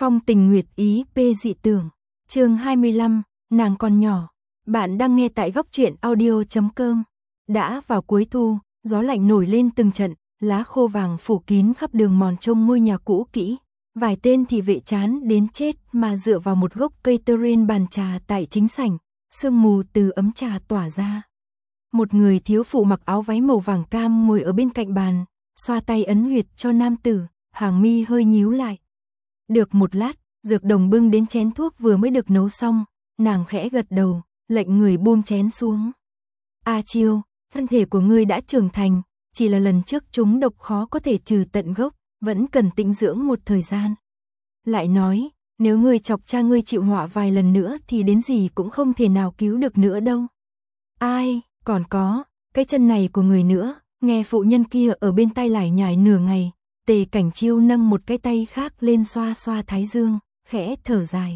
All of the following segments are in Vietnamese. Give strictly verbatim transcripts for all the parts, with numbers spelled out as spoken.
Phong tình nguyệt ý p dị tưởng. Chương hai mươi lăm, nàng còn nhỏ. Bạn đang nghe tại góc truyện audio chấm com. Đã vào cuối thu, gió lạnh nổi lên từng trận, lá khô vàng phủ kín khắp đường mòn trông ngôi nhà cũ kỹ. Vài tên thị vệ chán đến chết mà dựa vào một gốc cây tơ rên bàn trà tại chính sảnh, sương mù từ ấm trà tỏa ra. Một người thiếu phụ mặc áo váy màu vàng cam ngồi ở bên cạnh bàn, xoa tay ấn huyệt cho nam tử, hàng mi hơi nhíu lại. Được một lát, Dược Đồng bưng đến chén thuốc vừa mới được nấu xong, nàng khẽ gật đầu, lệnh người buông chén xuống. A Chiêu, thân thể của ngươi đã trưởng thành, chỉ là lần trước chúng độc khó có thể trừ tận gốc, vẫn cần tĩnh dưỡng một thời gian. Lại nói, nếu ngươi chọc cha ngươi chịu họa vài lần nữa thì đến gì cũng không thể nào cứu được nữa đâu. Ai, còn có, cái chân này của người nữa, nghe phụ nhân kia ở bên tai lải nhải nửa ngày. Tề Cảnh Chiêu nâng một cái tay khác lên xoa xoa thái dương, khẽ thở dài.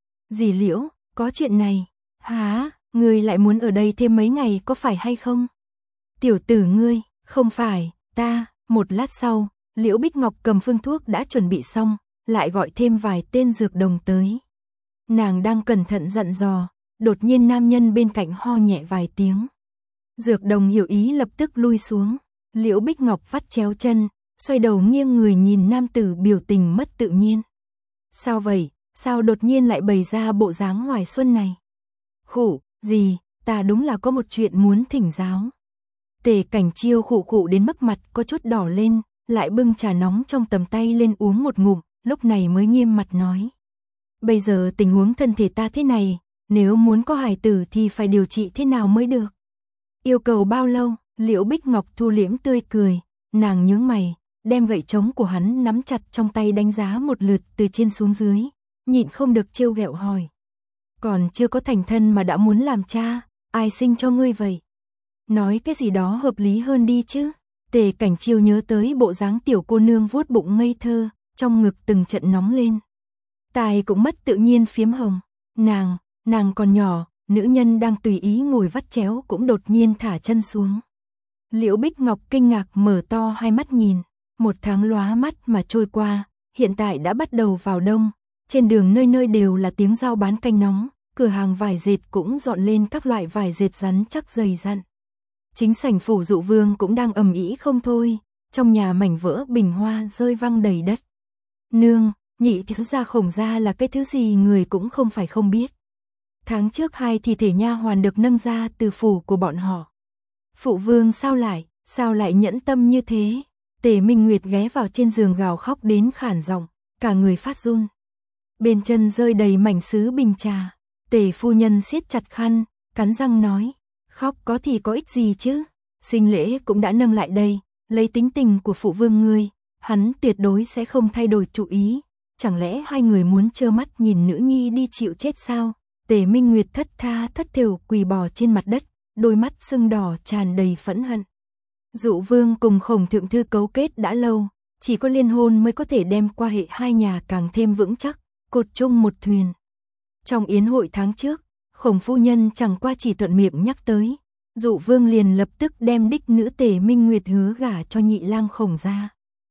Dì Liễu, có chuyện này. Hả, ngươi lại muốn ở đây thêm mấy ngày có phải hay không? Tiểu tử ngươi, không phải, ta. Một lát sau, Liễu Bích Ngọc cầm phương thuốc đã chuẩn bị xong, lại gọi thêm vài tên dược đồng tới. Nàng đang cẩn thận dặn dò, đột nhiên nam nhân bên cạnh ho nhẹ vài tiếng. Dược đồng hiểu ý lập tức lui xuống. Liễu Bích Ngọc vắt chéo chân, xoay đầu nghiêng người nhìn nam tử biểu tình mất tự nhiên. Sao vậy, sao đột nhiên lại bày ra bộ dáng hoài xuân này? Khụ, gì, ta đúng là có một chuyện muốn thỉnh giáo. Tề Cảnh Chiêu khụ khụ đến mức mặt có chút đỏ lên, lại bưng trà nóng trong tầm tay lên uống một ngụm, lúc này mới nghiêm mặt nói. Bây giờ tình huống thân thể ta thế này, nếu muốn có hài tử thì phải điều trị thế nào mới được? Yêu cầu bao lâu? Liễu Bích Ngọc thu liễm tươi cười, nàng nhướng mày, đem gậy trống của hắn nắm chặt trong tay đánh giá một lượt từ trên xuống dưới, nhịn không được trêu ghẹo hỏi. Còn chưa có thành thân mà đã muốn làm cha, ai sinh cho ngươi vậy? Nói cái gì đó hợp lý hơn đi chứ. Tề Cảnh Chiêu nhớ tới bộ dáng tiểu cô nương vuốt bụng ngây thơ, trong ngực từng trận nóng lên. Tai cũng mất tự nhiên phiếm hồng. Nàng, nàng còn nhỏ, nữ nhân đang tùy ý ngồi vắt chéo cũng đột nhiên thả chân xuống. Liễu Bích Ngọc kinh ngạc mở to hai mắt nhìn. Một tháng lóa mắt mà trôi qua, hiện tại đã bắt đầu vào đông, trên đường nơi nơi đều là tiếng giao bán canh nóng, cửa hàng vải dệt cũng dọn lên các loại vải dệt rắn chắc dày dặn. Chính sảnh phủ Dụ Vương cũng đang ầm ĩ không thôi, trong nhà mảnh vỡ bình hoa rơi văng đầy đất. Nương, nhị thiếu gia Khổng gia là cái thứ gì người cũng không phải không biết. Tháng trước hai thi thể nha hoàn được nâng ra từ phủ của bọn họ. Phụ vương sao lại, sao lại nhẫn tâm như thế? Tề Minh Nguyệt ghé vào trên giường gào khóc đến khản giọng, cả người phát run. Bên chân rơi đầy mảnh sứ bình trà. Tề phu nhân siết chặt khăn, cắn răng nói, khóc có thì có ích gì chứ? Sinh lễ cũng đã nâng lại đây, lấy tính tình của phụ vương ngươi, hắn tuyệt đối sẽ không thay đổi chủ ý. Chẳng lẽ hai người muốn trơ mắt nhìn nữ nhi đi chịu chết sao? Tề Minh Nguyệt thất tha thất thểu quỳ bò trên mặt đất, đôi mắt sưng đỏ tràn đầy phẫn hận. Dụ Vương cùng Khổng thượng thư cấu kết đã lâu, chỉ có liên hôn mới có thể đem quan hệ hai nhà càng thêm vững chắc, cột chung một thuyền. Trong yến hội tháng trước, Khổng phu nhân chẳng qua chỉ thuận miệng nhắc tới, Dụ Vương liền lập tức đem đích nữ Tề Minh Nguyệt hứa gả cho nhị lang Khổng gia.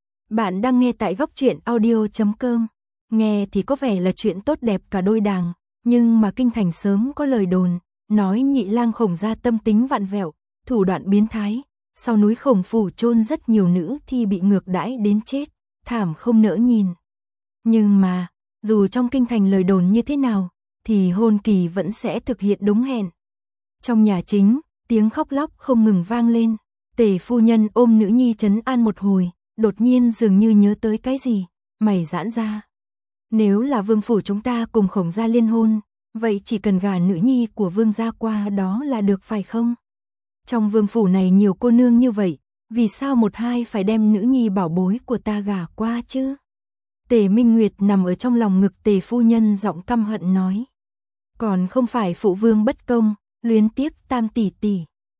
Bạn đang nghe tại góc truyện audio chấm com. Nghe thì có vẻ là chuyện tốt đẹp cả đôi đàng, nhưng mà kinh thành sớm có lời đồn, nói nhị lang Khổng gia tâm tính vặn vẹo, thủ đoạn biến thái. Sau núi Khổng phủ chôn rất nhiều nữ thi bị ngược đãi đến chết, thảm không nỡ nhìn. Nhưng mà, dù trong kinh thành lời đồn như thế nào, thì hôn kỳ vẫn sẽ thực hiện đúng hẹn. Trong nhà chính, tiếng khóc lóc không ngừng vang lên. Tề phu nhân ôm nữ nhi trấn an một hồi, đột nhiên dường như nhớ tới cái gì, mày giãn ra. Nếu là vương phủ chúng ta cùng Khổng gia liên hôn, vậy chỉ cần gả nữ nhi của vương gia qua đó là được phải không? Trong vương phủ này nhiều cô nương như vậy, vì sao một hai phải đem nữ nhi bảo bối của ta gả qua chứ? Tề Minh Nguyệt nằm ở trong lòng ngực Tề phu nhân giọng căm hận nói. Còn không phải phụ vương bất công, luyến tiếc tam tỷ tỷ.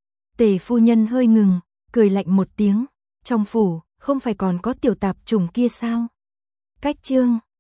Tề phu nhân hơi ngừng, cười lạnh một tiếng. Trong phủ, không phải còn có tiểu tạp chủng kia sao? Cách chương.